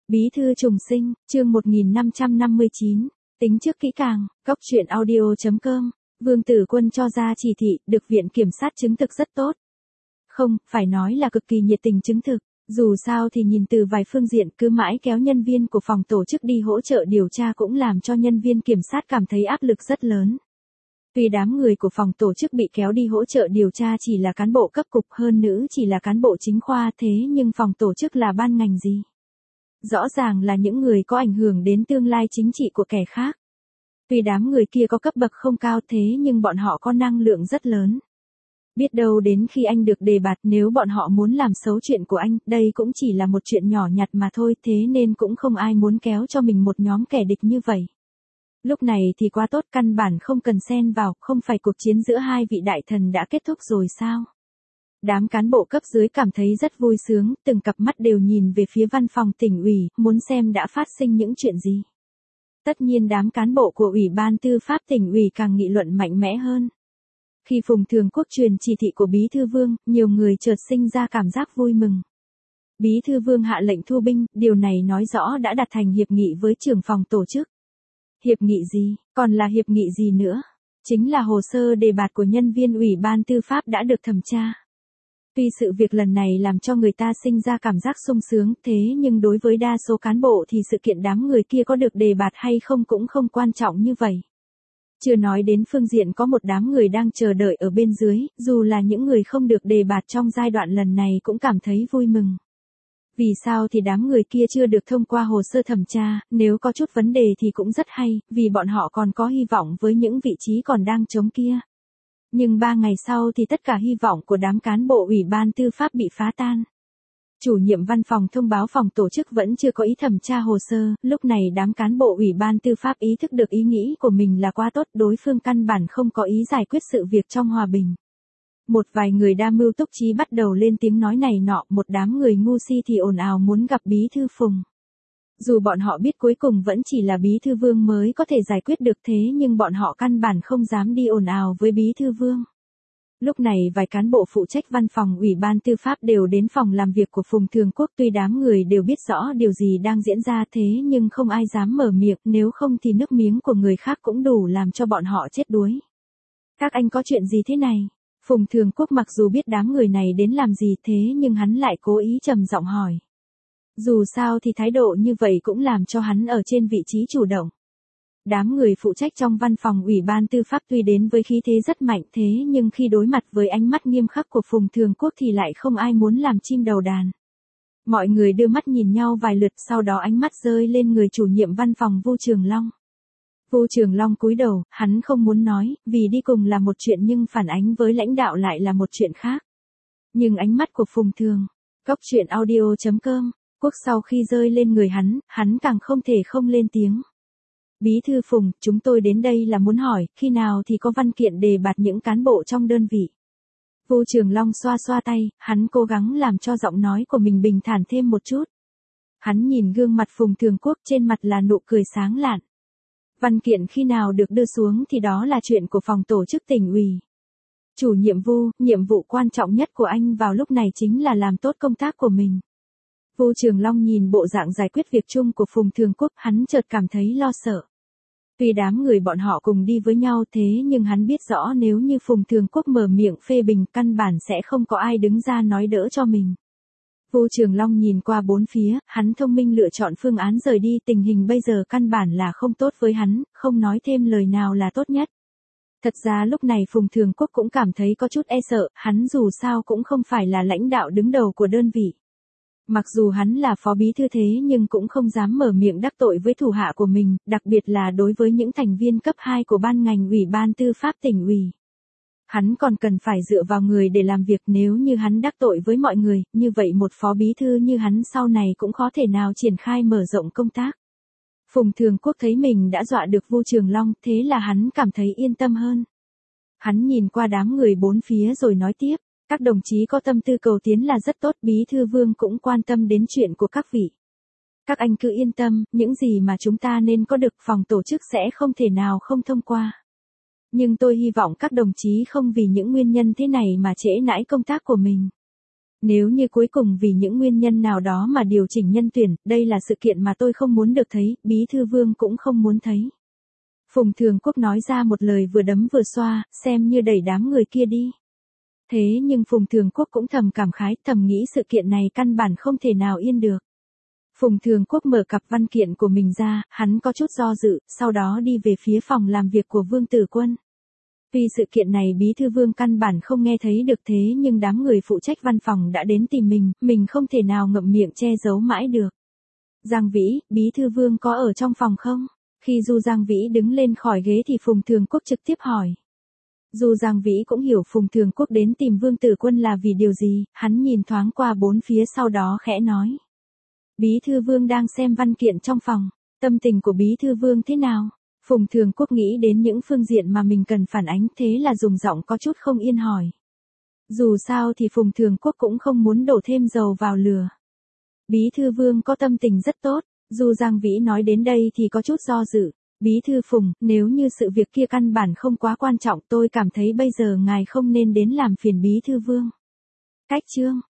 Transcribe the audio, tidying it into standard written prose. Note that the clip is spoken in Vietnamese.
Bí thư trùng sinh, chương 1559, tính trước kỹ càng, góc truyện audio.com, Vương Tử Quân cho ra chỉ thị, được Viện Kiểm sát chứng thực rất tốt. Không, phải nói là cực kỳ nhiệt tình chứng thực, dù sao thì nhìn từ vài phương diện cứ mãi kéo nhân viên của phòng tổ chức đi hỗ trợ điều tra cũng làm cho nhân viên kiểm sát cảm thấy áp lực rất lớn. Tuy đám người của phòng tổ chức bị kéo đi hỗ trợ điều tra chỉ là cán bộ cấp cục hơn nữa chỉ là cán bộ chính khoa thế nhưng phòng tổ chức là ban ngành gì? Rõ ràng là những người có ảnh hưởng đến tương lai chính trị của kẻ khác. Tuy đám người kia có cấp bậc không cao thế nhưng bọn họ có năng lượng rất lớn. Biết đâu đến khi anh được đề bạt nếu bọn họ muốn làm xấu chuyện của anh, đây cũng chỉ là một chuyện nhỏ nhặt mà thôi thế nên cũng không ai muốn kéo cho mình một nhóm kẻ địch như vậy. Lúc này thì quá tốt căn bản không cần xen vào, không phải cuộc chiến giữa hai vị đại thần đã kết thúc rồi sao? Đám cán bộ cấp dưới cảm thấy rất vui sướng, từng cặp mắt đều nhìn về phía văn phòng tỉnh ủy, muốn xem đã phát sinh những chuyện gì. Tất nhiên đám cán bộ của Ủy ban Tư pháp tỉnh ủy càng nghị luận mạnh mẽ hơn. Khi Phùng Thường Quốc truyền chỉ thị của Bí Thư Vương, nhiều người chợt sinh ra cảm giác vui mừng. Bí Thư Vương hạ lệnh thu binh, điều này nói rõ đã đạt thành hiệp nghị với trưởng phòng tổ chức. Hiệp nghị gì, còn là hiệp nghị gì nữa? Chính là hồ sơ đề bạt của nhân viên Ủy ban Tư pháp đã được thẩm tra. Tuy sự việc lần này làm cho người ta sinh ra cảm giác sung sướng thế nhưng đối với đa số cán bộ thì sự kiện đám người kia có được đề bạt hay không cũng không quan trọng như vậy. Chưa nói đến phương diện có một đám người đang chờ đợi ở bên dưới, dù là những người không được đề bạt trong giai đoạn lần này cũng cảm thấy vui mừng. Vì sao thì đám người kia chưa được thông qua hồ sơ thẩm tra, nếu có chút vấn đề thì cũng rất hay, vì bọn họ còn có hy vọng với những vị trí còn đang trống kia. Nhưng 3 ngày sau thì tất cả hy vọng của đám cán bộ Ủy ban Tư pháp bị phá tan. Chủ nhiệm văn phòng thông báo phòng tổ chức vẫn chưa có ý thẩm tra hồ sơ, lúc này đám cán bộ Ủy ban Tư pháp ý thức được ý nghĩ của mình là quá tốt, đối phương căn bản không có ý giải quyết sự việc trong hòa bình. Một vài người đa mưu túc trí bắt đầu lên tiếng nói này nọ, một đám người ngu si thì ồn ào muốn gặp Bí Thư Phùng. Dù bọn họ biết cuối cùng vẫn chỉ là Bí Thư Vương mới có thể giải quyết được thế nhưng bọn họ căn bản không dám đi ồn ào với Bí Thư Vương. Lúc này vài cán bộ phụ trách văn phòng Ủy ban Tư pháp đều đến phòng làm việc của Phùng Thường Quốc tuy đám người đều biết rõ điều gì đang diễn ra thế nhưng không ai dám mở miệng nếu không thì nước miếng của người khác cũng đủ làm cho bọn họ chết đuối. Các anh có chuyện gì thế này? Phùng Thường Quốc mặc dù biết đám người này đến làm gì thế nhưng hắn lại cố ý trầm giọng hỏi. Dù sao thì thái độ như vậy cũng làm cho hắn ở trên vị trí chủ động. Đám người phụ trách trong văn phòng Ủy ban Tư pháp tuy đến với khí thế rất mạnh thế nhưng khi đối mặt với ánh mắt nghiêm khắc của Phùng Thường Quốc thì lại không ai muốn làm chim đầu đàn. Mọi người đưa mắt nhìn nhau vài lượt sau đó ánh mắt rơi lên người chủ nhiệm văn phòng Vu Trường Long. Vu Trường Long cúi đầu, hắn không muốn nói, vì đi cùng là một chuyện nhưng phản ánh với lãnh đạo lại là một chuyện khác. Nhưng ánh mắt của Phùng Thường, góc truyện audio.com, Quốc sau khi rơi lên người hắn càng không thể không lên tiếng. Bí thư Phùng, chúng tôi đến đây là muốn hỏi, khi nào thì có văn kiện đề bạt những cán bộ trong đơn vị. Vu Trường Long xoa xoa tay, hắn cố gắng làm cho giọng nói của mình bình thản thêm một chút. Hắn nhìn gương mặt Phùng Thường Quốc trên mặt là nụ cười sáng lạn. Văn kiện khi nào được đưa xuống thì đó là chuyện của phòng tổ chức tỉnh ủy. Chủ nhiệm Vu, nhiệm vụ quan trọng nhất của anh vào lúc này chính là làm tốt công tác của mình. Vu Trường Long nhìn bộ dạng giải quyết việc chung của Phùng Thường Quốc, hắn chợt cảm thấy lo sợ. Tuy đám người bọn họ cùng đi với nhau thế nhưng hắn biết rõ nếu như Phùng Thường Quốc mở miệng phê bình căn bản sẽ không có ai đứng ra nói đỡ cho mình. Vu Trường Long nhìn qua bốn phía, hắn thông minh lựa chọn phương án rời đi, tình hình bây giờ căn bản là không tốt với hắn, không nói thêm lời nào là tốt nhất. Thật ra lúc này Phùng Thường Quốc cũng cảm thấy có chút e sợ, hắn dù sao cũng không phải là lãnh đạo đứng đầu của đơn vị. Mặc dù hắn là phó bí thư thế nhưng cũng không dám mở miệng đắc tội với thủ hạ của mình, đặc biệt là đối với những thành viên cấp 2 của ban ngành Ủy ban Tư pháp tỉnh ủy. Hắn còn cần phải dựa vào người để làm việc nếu như hắn đắc tội với mọi người, như vậy một phó bí thư như hắn sau này cũng khó thể nào triển khai mở rộng công tác. Phùng Thường Quốc thấy mình đã dọa được Vu Trường Long, thế là hắn cảm thấy yên tâm hơn. Hắn nhìn qua đám người bốn phía rồi nói tiếp. Các đồng chí có tâm tư cầu tiến là rất tốt, Bí Thư Vương cũng quan tâm đến chuyện của các vị. Các anh cứ yên tâm, những gì mà chúng ta nên có được phòng tổ chức sẽ không thể nào không thông qua. Nhưng tôi hy vọng các đồng chí không vì những nguyên nhân thế này mà trễ nải công tác của mình. Nếu như cuối cùng vì những nguyên nhân nào đó mà điều chỉnh nhân tuyển, đây là sự kiện mà tôi không muốn được thấy, Bí thư Vương cũng không muốn thấy. Phùng Thường Quốc nói ra một lời vừa đấm vừa xoa, xem như đẩy đám người kia đi. Thế nhưng Phùng Thường Quốc cũng thầm cảm khái, thầm nghĩ sự kiện này căn bản không thể nào yên được. Phùng Thường Quốc mở cặp văn kiện của mình ra, hắn có chút do dự, sau đó đi về phía phòng làm việc của Vương Tử Quân. Vì sự kiện này Bí thư Vương căn bản không nghe thấy được, thế nhưng đám người phụ trách văn phòng đã đến tìm mình không thể nào ngậm miệng che giấu mãi được. Giang Vĩ, Bí thư Vương có ở trong phòng không? Khi Du Giang Vĩ đứng lên khỏi ghế thì Phùng Thường Quốc trực tiếp hỏi. Du Giang Vĩ cũng hiểu Phùng Thường Quốc đến tìm Vương Tử Quân là vì điều gì, hắn nhìn thoáng qua bốn phía sau đó khẽ nói. Bí thư Vương đang xem văn kiện trong phòng, tâm tình của Bí thư Vương thế nào? Phùng Thường Quốc nghĩ đến những phương diện mà mình cần phản ánh, thế là dùng giọng có chút không yên hỏi. Dù sao thì Phùng Thường Quốc cũng không muốn đổ thêm dầu vào lửa. Bí thư Vương có tâm tình rất tốt, Du Giang Vĩ nói đến đây thì có chút do dự. Bí thư Phùng, nếu như sự việc kia căn bản không quá quan trọng, tôi cảm thấy bây giờ ngài không nên đến làm phiền Bí thư Vương. Cách chương